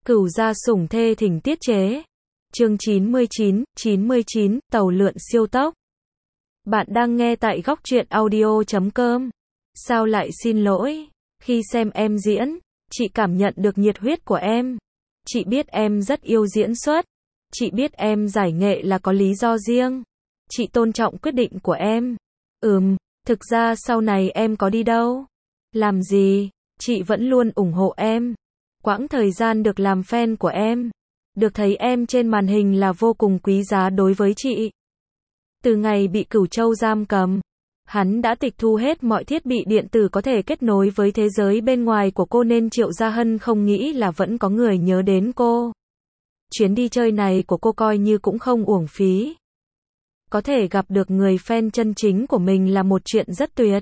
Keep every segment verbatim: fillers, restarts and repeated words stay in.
Cửu gia sủng thê thỉnh tiết chế. Chương chín mươi chín, chín mươi chín, tàu lượn siêu tốc. Bạn đang nghe tại góc truyện audio chấm com. Sao lại xin lỗi? Khi xem em diễn, chị cảm nhận được nhiệt huyết của em. Chị biết em rất yêu diễn xuất. Chị biết em giải nghệ là có lý do riêng. Chị tôn trọng quyết định của em. Ừm, thực ra sau này em có đi đâu, làm gì, chị vẫn luôn ủng hộ em. Quãng thời gian được làm fan của em, được thấy em trên màn hình là vô cùng quý giá đối với chị. Từ ngày bị Cửu Châu giam cầm, hắn đã tịch thu hết mọi thiết bị điện tử có thể kết nối với thế giới bên ngoài của cô nên Triệu Gia Hân không nghĩ là vẫn có người nhớ đến cô. Chuyến đi chơi này của cô coi như cũng không uổng phí. Có thể gặp được người fan chân chính của mình là một chuyện rất tuyệt.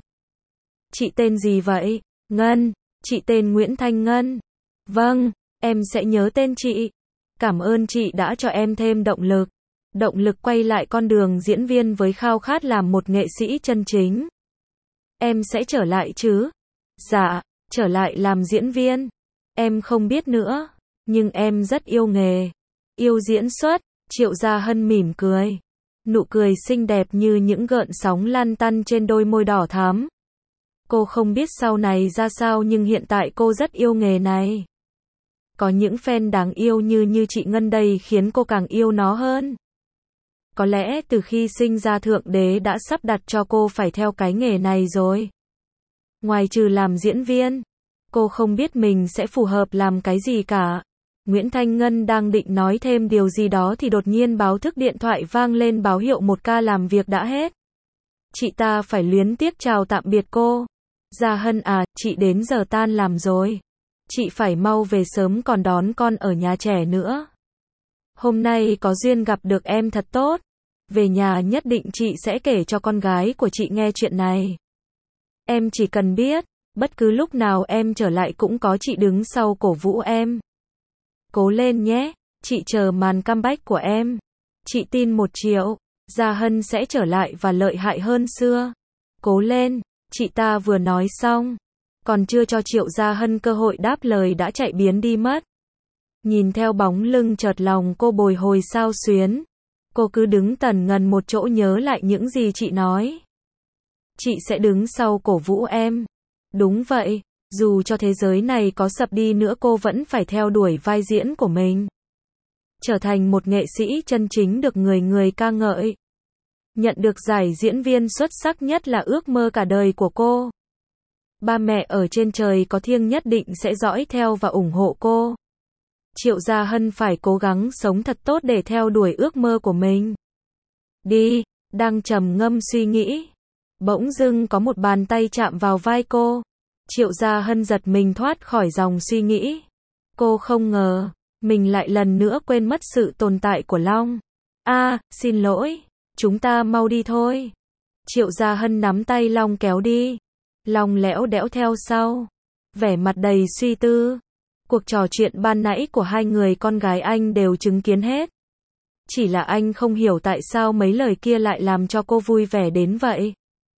Chị tên gì vậy? Ngân, chị tên Nguyễn Thanh Ngân. Vâng, em sẽ nhớ tên chị. Cảm ơn chị đã cho em thêm động lực. Động lực quay lại con đường diễn viên với khao khát làm một nghệ sĩ chân chính. Em sẽ trở lại chứ? Dạ, trở lại làm diễn viên. Em không biết nữa, nhưng em rất yêu nghề, yêu diễn xuất. Triệu Gia Hân mỉm cười. Nụ cười xinh đẹp như những gợn sóng lan tăn trên đôi môi đỏ thắm. Cô không biết sau này ra sao nhưng hiện tại cô rất yêu nghề này. Có những fan đáng yêu như như chị Ngân đây khiến cô càng yêu nó hơn. Có lẽ từ khi sinh ra Thượng Đế đã sắp đặt cho cô phải theo cái nghề này rồi. Ngoài trừ làm diễn viên, cô không biết mình sẽ phù hợp làm cái gì cả. Nguyễn Thanh Ngân đang định nói thêm điều gì đó thì đột nhiên báo thức điện thoại vang lên báo hiệu một ca làm việc đã hết. Chị ta phải luyến tiếc chào tạm biệt cô. Gia Hân à, chị đến giờ tan làm rồi. Chị phải mau về sớm còn đón con ở nhà trẻ nữa. Hôm nay có duyên gặp được em thật tốt. Về nhà nhất định chị sẽ kể cho con gái của chị nghe chuyện này. Em chỉ cần biết, bất cứ lúc nào em trở lại cũng có chị đứng sau cổ vũ em. Cố lên nhé, chị chờ màn comeback của em. Chị tin một triệu, Gia Hân sẽ trở lại và lợi hại hơn xưa. Cố lên, chị ta vừa nói xong, còn chưa cho Triệu Gia Hân cơ hội đáp lời đã chạy biến đi mất. Nhìn theo bóng lưng chợt lòng cô bồi hồi xao xuyến. Cô cứ đứng tần ngần một chỗ nhớ lại những gì chị nói. Chị sẽ đứng sau cổ vũ em. Đúng vậy, dù cho thế giới này có sập đi nữa cô vẫn phải theo đuổi vai diễn của mình. Trở thành một nghệ sĩ chân chính được người người ca ngợi. Nhận được giải diễn viên xuất sắc nhất là ước mơ cả đời của cô. Ba mẹ ở trên trời có thiêng nhất định sẽ dõi theo và ủng hộ cô. Triệu Gia Hân phải cố gắng sống thật tốt để theo đuổi ước mơ của mình. Đi, đang trầm ngâm suy nghĩ. Bỗng dưng có một bàn tay chạm vào vai cô. Triệu Gia Hân giật mình thoát khỏi dòng suy nghĩ. Cô không ngờ, mình lại lần nữa quên mất sự tồn tại của Long. À, xin lỗi, chúng ta mau đi thôi. Triệu Gia Hân nắm tay Long kéo đi. Long lẽo đẽo theo sau, vẻ mặt đầy suy tư. Cuộc trò chuyện ban nãy của hai người con gái anh đều chứng kiến hết. Chỉ là anh không hiểu tại sao mấy lời kia lại làm cho cô vui vẻ đến vậy.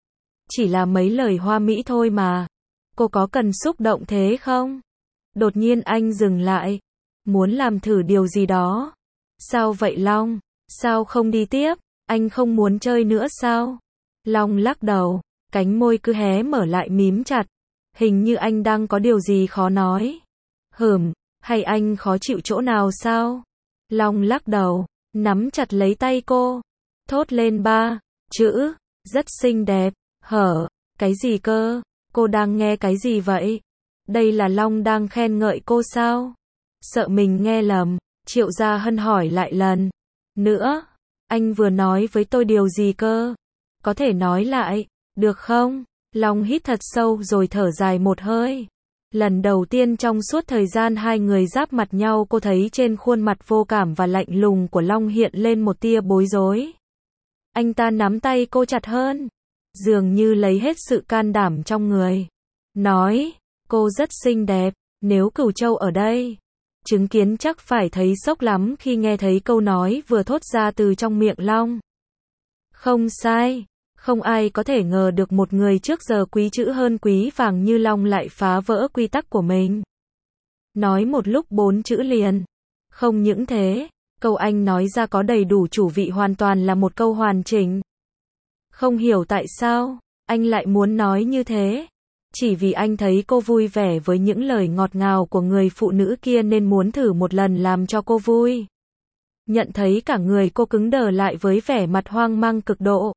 Chỉ là mấy lời hoa mỹ thôi mà. Cô có cần xúc động thế không? Đột nhiên anh dừng lại. Muốn làm thử điều gì đó. Sao vậy Long? Sao không đi tiếp? Anh không muốn chơi nữa sao? Long lắc đầu. Cánh môi cứ hé mở lại mím chặt. Hình như anh đang có điều gì khó nói. Hửm, hay anh khó chịu chỗ nào sao? Long lắc đầu, nắm chặt lấy tay cô. Thốt lên ba chữ, rất xinh đẹp. Hở, cái gì cơ? Cô đang nghe cái gì vậy? Đây là Long đang khen ngợi cô sao? Sợ mình nghe lầm, Triệu Gia Hân hỏi lại lần nữa. Anh vừa nói với tôi điều gì cơ? Có thể nói lại, được không? Long hít thật sâu rồi thở dài một hơi. Lần đầu tiên trong suốt thời gian hai người giáp mặt nhau cô thấy trên khuôn mặt vô cảm và lạnh lùng của Long hiện lên một tia bối rối. Anh ta nắm tay cô chặt hơn, dường như lấy hết sự can đảm trong người. Nói, cô rất xinh đẹp, nếu Cửu Châu ở đây, chứng kiến chắc phải thấy sốc lắm khi nghe thấy câu nói vừa thốt ra từ trong miệng Long. Không sai. Không ai có thể ngờ được một người trước giờ quý chữ hơn quý vàng như Long lại phá vỡ quy tắc của mình. nói một lúc bốn chữ liền. Không những thế, câu anh nói ra có đầy đủ chủ vị hoàn toàn là một câu hoàn chỉnh. Không hiểu tại sao, anh lại muốn nói như thế. Chỉ vì anh thấy cô vui vẻ với những lời ngọt ngào của người phụ nữ kia nên muốn thử một lần làm cho cô vui. Nhận thấy cả người cô cứng đờ lại với vẻ mặt hoang mang cực độ.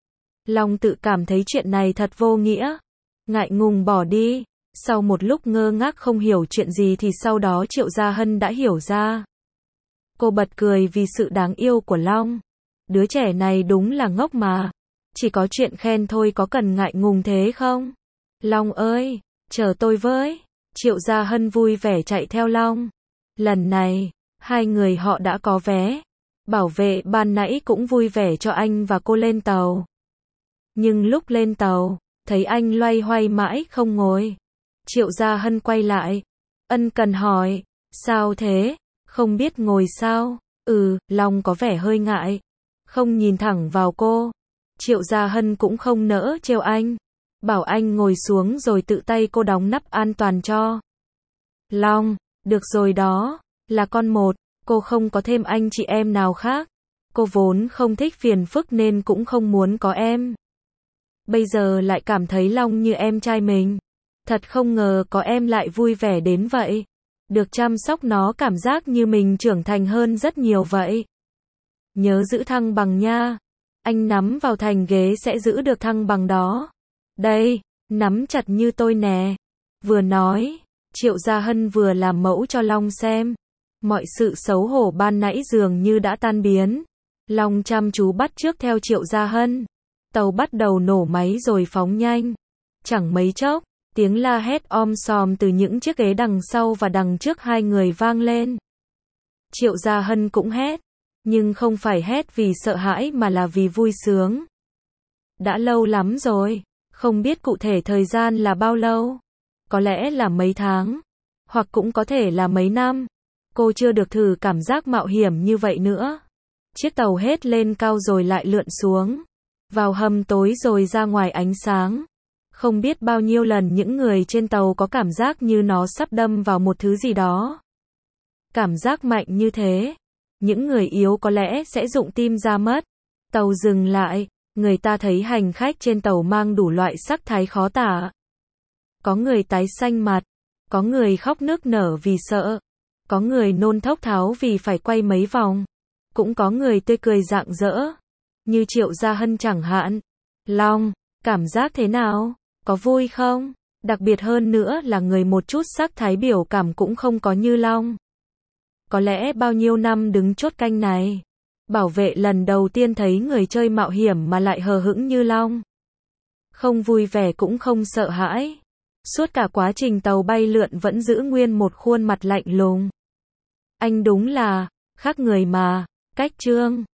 Long tự cảm thấy chuyện này thật vô nghĩa. Ngại ngùng bỏ đi. Sau một lúc ngơ ngác không hiểu chuyện gì thì sau đó Triệu Gia Hân đã hiểu ra. Cô bật cười vì sự đáng yêu của Long. Đứa trẻ này đúng là ngốc mà. Chỉ có chuyện khen thôi có cần ngại ngùng thế không? Long ơi, chờ tôi với. Triệu Gia Hân vui vẻ chạy theo Long. Lần này, hai người họ đã có vé. Bảo vệ ban nãy cũng vui vẻ cho anh và cô lên tàu. Nhưng lúc lên tàu, thấy anh loay hoay mãi không ngồi. Triệu Gia Hân quay lại. Ân cần hỏi, sao thế? Không biết ngồi sao? Ừ, Long có vẻ hơi ngại. Không nhìn thẳng vào cô. Triệu Gia Hân cũng không nỡ trêu anh. Bảo anh ngồi xuống rồi tự tay cô đóng nắp an toàn cho. Long, được rồi đó, là con một, cô không có thêm anh chị em nào khác. Cô vốn không thích phiền phức nên cũng không muốn có em. Bây giờ lại cảm thấy Long như em trai mình. Thật không ngờ có em lại vui vẻ đến vậy. Được chăm sóc nó cảm giác như mình trưởng thành hơn rất nhiều vậy. Nhớ giữ thăng bằng nha. Anh nắm vào thành ghế sẽ giữ được thăng bằng đó. Đây, nắm chặt như tôi nè. Vừa nói, Triệu Gia Hân vừa làm mẫu cho Long xem. Mọi sự xấu hổ ban nãy dường như đã tan biến. Long chăm chú bắt chước theo Triệu Gia Hân. Tàu bắt đầu nổ máy rồi phóng nhanh. Chẳng mấy chốc, tiếng la hét om sòm từ những chiếc ghế đằng sau và đằng trước hai người vang lên. Triệu Gia Hân cũng hét. Nhưng không phải hét vì sợ hãi mà là vì vui sướng. Đã lâu lắm rồi. Không biết cụ thể thời gian là bao lâu. Có lẽ là mấy tháng. Hoặc cũng có thể là mấy năm. Cô chưa được thử cảm giác mạo hiểm như vậy nữa. Chiếc tàu hết lên cao rồi lại lượn xuống. Vào hầm tối rồi ra ngoài ánh sáng. Không biết bao nhiêu lần những người trên tàu có cảm giác như nó sắp đâm vào một thứ gì đó. Cảm giác mạnh như thế. Những người yếu có lẽ sẽ rụng tim ra mất. Tàu dừng lại. Người ta thấy hành khách trên tàu mang đủ loại sắc thái khó tả. Có người tái xanh mặt. Có người khóc nức nở vì sợ. Có người nôn thốc tháo vì phải quay mấy vòng. Cũng có người tươi cười rạng rỡ. Như Triệu Gia Hân chẳng hạn. Long, cảm giác thế nào? Có vui không? Đặc biệt hơn nữa là người một chút sắc thái biểu cảm cũng không có như Long. Có lẽ bao nhiêu năm đứng chốt canh này. Bảo vệ lần đầu tiên thấy người chơi mạo hiểm mà lại hờ hững như Long. Không vui vẻ cũng không sợ hãi. Suốt cả quá trình tàu bay lượn vẫn giữ nguyên một khuôn mặt lạnh lùng. Anh đúng là, khác người mà, cách Trương.